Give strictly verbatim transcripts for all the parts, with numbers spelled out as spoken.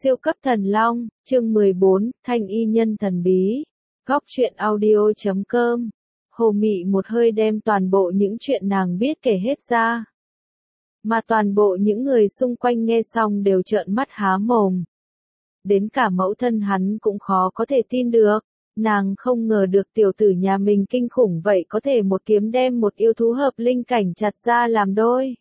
Siêu cấp thần long, chương mười bốn, thanh y nhân thần bí. Góc truyện audio chấm com. Hồ Mị một hơi đem toàn bộ những chuyện nàng biết kể hết ra. Mà toàn bộ những người xung quanh nghe xong đều trợn mắt há mồm. Đến cả mẫu thân hắn cũng khó có thể tin được. Nàng không ngờ được tiểu tử nhà mình kinh khủng vậy, có thể một kiếm đem một yêu thú hợp linh cảnh chặt ra làm đôi.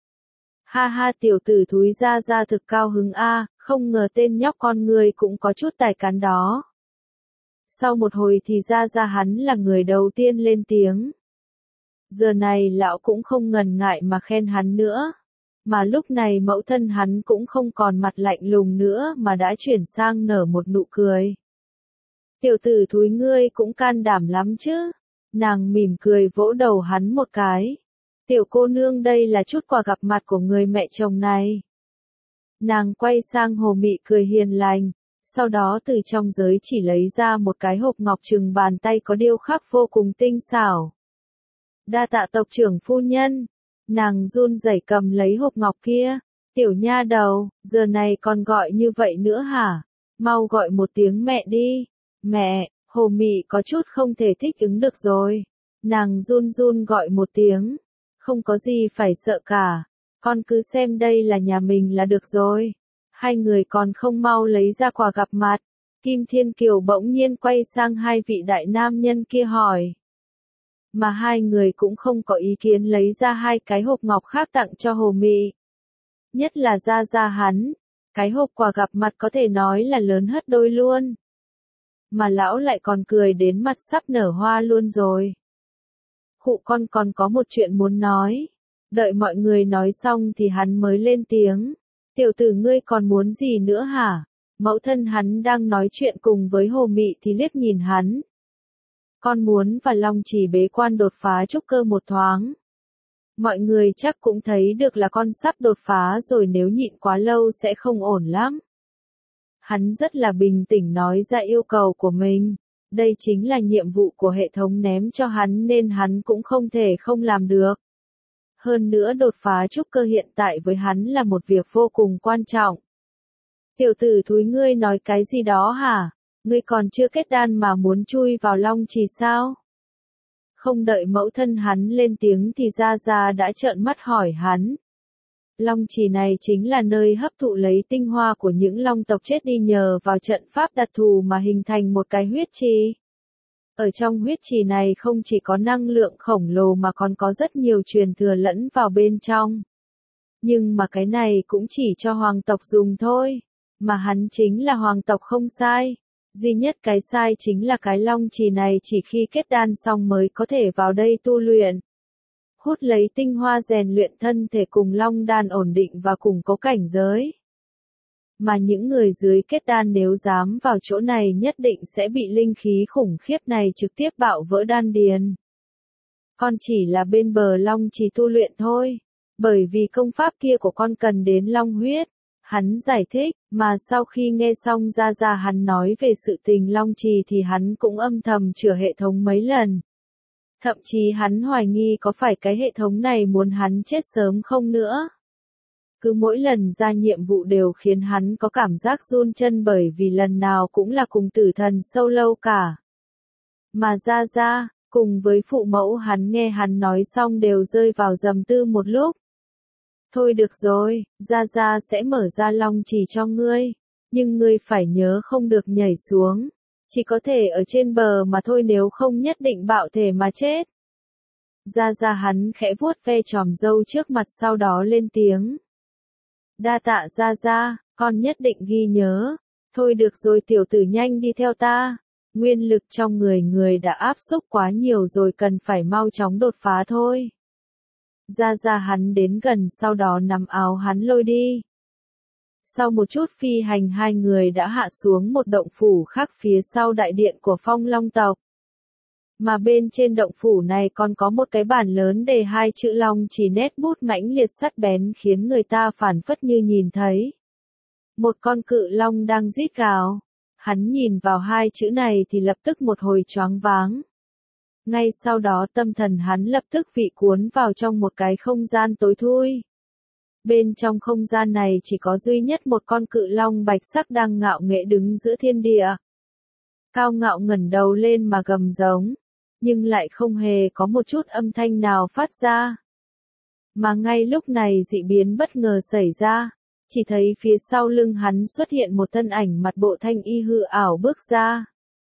Ha ha, tiểu tử thúi ra ra thực cao hứng a, không ngờ tên nhóc con người cũng có chút tài cán đó. Sau một hồi thì ra ra hắn là người đầu tiên lên tiếng. Giờ này lão cũng không ngần ngại mà khen hắn nữa. Mà lúc này mẫu thân hắn cũng không còn mặt lạnh lùng nữa mà đã chuyển sang nở một nụ cười. Tiểu tử thúi ngươi cũng can đảm lắm chứ. Nàng mỉm cười vỗ đầu hắn một cái. Tiểu cô nương, đây là chút quà gặp mặt của người mẹ chồng này. Nàng quay sang Hồ Mị cười hiền lành, sau đó từ trong giới chỉ lấy ra một cái hộp ngọc chừng bàn tay có điêu khắc vô cùng tinh xảo. Đa tạ tộc trưởng phu nhân. Nàng run rẩy cầm lấy hộp ngọc kia. Tiểu nha đầu, giờ này còn gọi như vậy nữa hả? Mau gọi một tiếng mẹ đi. Mẹ. Hồ Mị có chút không thể thích ứng được rồi. Nàng run run gọi một tiếng. Không có gì phải sợ cả, con cứ xem đây là nhà mình là được rồi. Hai người còn không mau lấy ra quà gặp mặt. Kim Thiên Kiều bỗng nhiên quay sang hai vị đại nam nhân kia hỏi. Mà hai người cũng không có ý kiến lấy ra hai cái hộp ngọc khác tặng cho Hồ Mị. Nhất là ra ra hắn, cái hộp quà gặp mặt có thể nói là lớn hất đôi luôn. Mà lão lại còn cười đến mặt sắp nở hoa luôn rồi. Khụ, con còn có một chuyện muốn nói. Đợi mọi người nói xong thì hắn mới lên tiếng. Tiểu tử ngươi còn muốn gì nữa hả? Mẫu thân hắn đang nói chuyện cùng với Hồ Mị thì liếc nhìn hắn. Con muốn và Long Chỉ bế quan đột phá trúc cơ một thoáng. Mọi người chắc cũng thấy được là con sắp đột phá rồi, nếu nhịn quá lâu sẽ không ổn lắm. Hắn rất là bình tĩnh nói ra yêu cầu của mình. Đây chính là nhiệm vụ của hệ thống ném cho hắn nên hắn cũng không thể không làm được. Hơn nữa đột phá trúc cơ hiện tại với hắn là một việc vô cùng quan trọng. Tiểu tử thúi, ngươi nói cái gì đó hả? Ngươi còn chưa kết đan mà muốn chui vào Long Trì sao? Không đợi mẫu thân hắn lên tiếng thì Gia Gia đã trợn mắt hỏi hắn. Long Trì này chính là nơi hấp thụ lấy tinh hoa của những long tộc chết đi nhờ vào trận pháp đặc thù mà hình thành một cái huyết trì. Ở trong huyết trì này không chỉ có năng lượng khổng lồ mà còn có rất nhiều truyền thừa lẫn vào bên trong. Nhưng mà cái này cũng chỉ cho hoàng tộc dùng thôi. Mà hắn chính là hoàng tộc không sai. Duy nhất cái sai chính là cái long trì này chỉ khi kết đan xong mới có thể vào đây tu luyện. Hút lấy tinh hoa rèn luyện thân thể cùng long đan ổn định và củng cố cảnh giới. Mà những người dưới kết đan nếu dám vào chỗ này nhất định sẽ bị linh khí khủng khiếp này trực tiếp bạo vỡ đan điền. Con chỉ là bên bờ long trì tu luyện thôi, bởi vì công pháp kia của con cần đến long huyết. Hắn giải thích, mà sau khi nghe xong ra ra hắn nói về sự tình long trì thì hắn cũng âm thầm chữa hệ thống mấy lần. Thậm chí hắn hoài nghi có phải cái hệ thống này muốn hắn chết sớm không nữa. Cứ mỗi lần ra nhiệm vụ đều khiến hắn có cảm giác run chân, bởi vì lần nào cũng là cùng tử thần sâu lâu cả. Mà ra ra, cùng với phụ mẫu hắn nghe hắn nói xong đều rơi vào trầm tư một lúc. Thôi được rồi, ra ra sẽ mở ra long trì cho ngươi. Nhưng ngươi phải nhớ không được nhảy xuống. Chỉ có thể ở trên bờ mà thôi, nếu không nhất định bạo thể mà chết. Ra ra hắn khẽ vuốt ve chòm râu trước mặt sau đó lên tiếng. Đa tạ ra ra, con nhất định ghi nhớ. Thôi được rồi tiểu tử, nhanh đi theo ta. Nguyên lực trong người người đã áp xúc quá nhiều rồi, cần phải mau chóng đột phá thôi. Ra ra hắn đến gần sau đó nắm áo hắn lôi đi. Sau một chút phi hành hai người đã hạ xuống một động phủ khác phía sau đại điện của Phong Long tộc. Mà bên trên động phủ này còn có một cái bàn lớn đề hai chữ Long Trì nét bút mãnh liệt sắc bén khiến người ta phảng phất như nhìn thấy một con cự long đang rít gào. Hắn nhìn vào hai chữ này thì lập tức một hồi choáng váng. Ngay sau đó tâm thần hắn lập tức bị cuốn vào trong một cái không gian tối thui. Bên trong không gian này chỉ có duy nhất một con cự long bạch sắc đang ngạo nghễ đứng giữa thiên địa. Cao ngạo ngẩng đầu lên mà gầm giống, nhưng lại không hề có một chút âm thanh nào phát ra. Mà ngay lúc này dị biến bất ngờ xảy ra, chỉ thấy phía sau lưng hắn xuất hiện một thân ảnh mặt bộ thanh y hư ảo bước ra.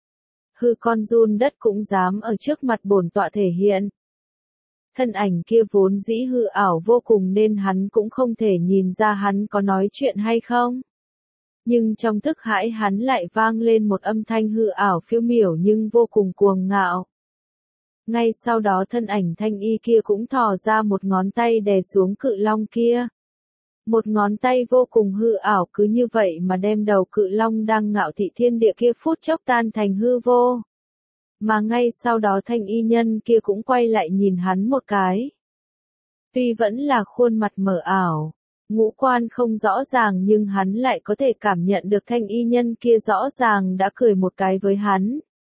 Hư con run đất cũng dám ở trước mặt bổn tọa thể hiện. Thân ảnh kia vốn dĩ hư ảo vô cùng nên hắn cũng không thể nhìn ra hắn có nói chuyện hay không. Nhưng trong thức hãi hắn lại vang lên một âm thanh hư ảo phiêu miểu nhưng vô cùng cuồng ngạo. Ngay sau đó thân ảnh thanh y kia cũng thò ra một ngón tay đè xuống cự long kia. Một ngón tay vô cùng hư ảo cứ như vậy mà đem đầu cự long đang ngạo thị thiên địa kia phút chốc tan thành hư vô. Mà ngay sau đó thanh y nhân kia cũng quay lại nhìn hắn một cái. Tuy vẫn là khuôn mặt mờ ảo, ngũ quan không rõ ràng nhưng hắn lại có thể cảm nhận được thanh y nhân kia rõ ràng đã cười một cái với hắn.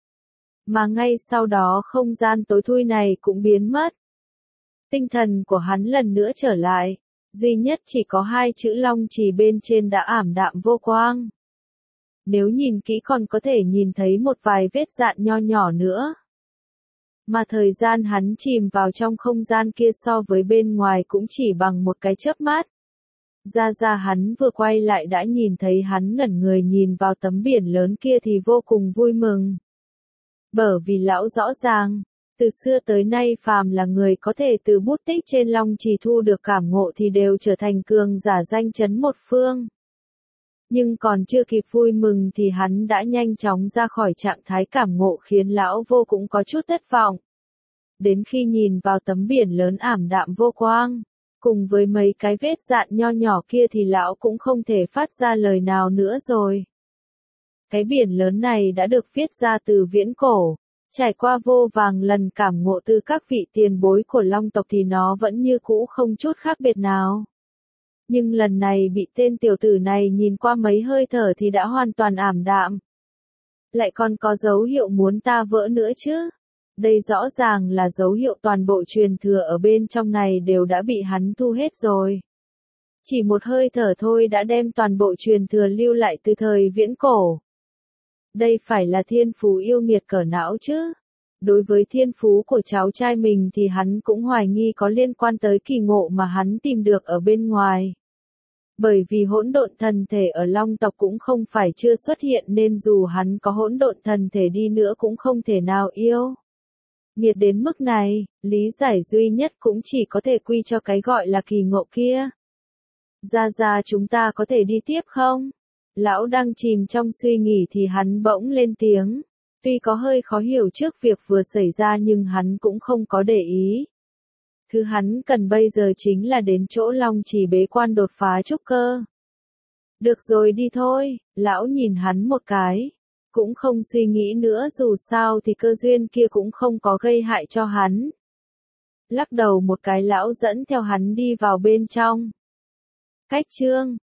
Mà ngay sau đó không gian tối thui này cũng biến mất. Tinh thần của hắn lần nữa trở lại, duy nhất chỉ có hai chữ long trì bên trên đã ảm đạm vô quang. Nếu nhìn kỹ còn có thể nhìn thấy một vài vết dạn nho nhỏ nữa. Mà thời gian hắn chìm vào trong không gian kia so với bên ngoài cũng chỉ bằng một cái chớp mắt. Ra ra hắn vừa quay lại đã nhìn thấy hắn ngẩn người nhìn vào tấm biển lớn kia thì vô cùng vui mừng. Bởi vì lão rõ ràng, từ xưa tới nay phàm là người có thể từ bút tích trên long trì thu được cảm ngộ thì đều trở thành cường giả danh chấn một phương. Nhưng còn chưa kịp vui mừng thì hắn đã nhanh chóng ra khỏi trạng thái cảm ngộ khiến lão vô cũng có chút thất vọng. Đến khi nhìn vào tấm biển lớn ảm đạm vô quang, cùng với mấy cái vết dạn nho nhỏ kia thì lão cũng không thể phát ra lời nào nữa rồi. Cái biển lớn này đã được viết ra từ viễn cổ, trải qua vô vàng lần cảm ngộ từ các vị tiền bối của Long tộc thì nó vẫn như cũ không chút khác biệt nào. Nhưng lần này bị tên tiểu tử này nhìn qua mấy hơi thở thì đã hoàn toàn ảm đạm. Lại còn có dấu hiệu muốn ta vỡ nữa chứ? Đây rõ ràng là dấu hiệu toàn bộ truyền thừa ở bên trong này đều đã bị hắn thu hết rồi. Chỉ một hơi thở thôi đã đem toàn bộ truyền thừa lưu lại từ thời viễn cổ. Đây phải là thiên phú yêu nghiệt cỡ não chứ? Đối với thiên phú của cháu trai mình thì hắn cũng hoài nghi có liên quan tới kỳ ngộ mà hắn tìm được ở bên ngoài. Bởi vì hỗn độn thần thể ở Long tộc cũng không phải chưa xuất hiện nên dù hắn có hỗn độn thần thể đi nữa cũng không thể nào yêu nghiệt đến mức này, lý giải duy nhất cũng chỉ có thể quy cho cái gọi là kỳ ngộ kia. Ra ra chúng ta có thể đi tiếp không? Lão đang chìm trong suy nghĩ thì hắn bỗng lên tiếng. Tuy có hơi khó hiểu trước việc vừa xảy ra nhưng hắn cũng không có để ý. Thứ hắn cần bây giờ chính là đến chỗ Long Trì bế quan đột phá trúc cơ. Được rồi đi thôi, lão nhìn hắn một cái. Cũng không suy nghĩ nữa dù sao thì cơ duyên kia cũng không có gây hại cho hắn. Lắc đầu một cái lão dẫn theo hắn đi vào bên trong. Cách chương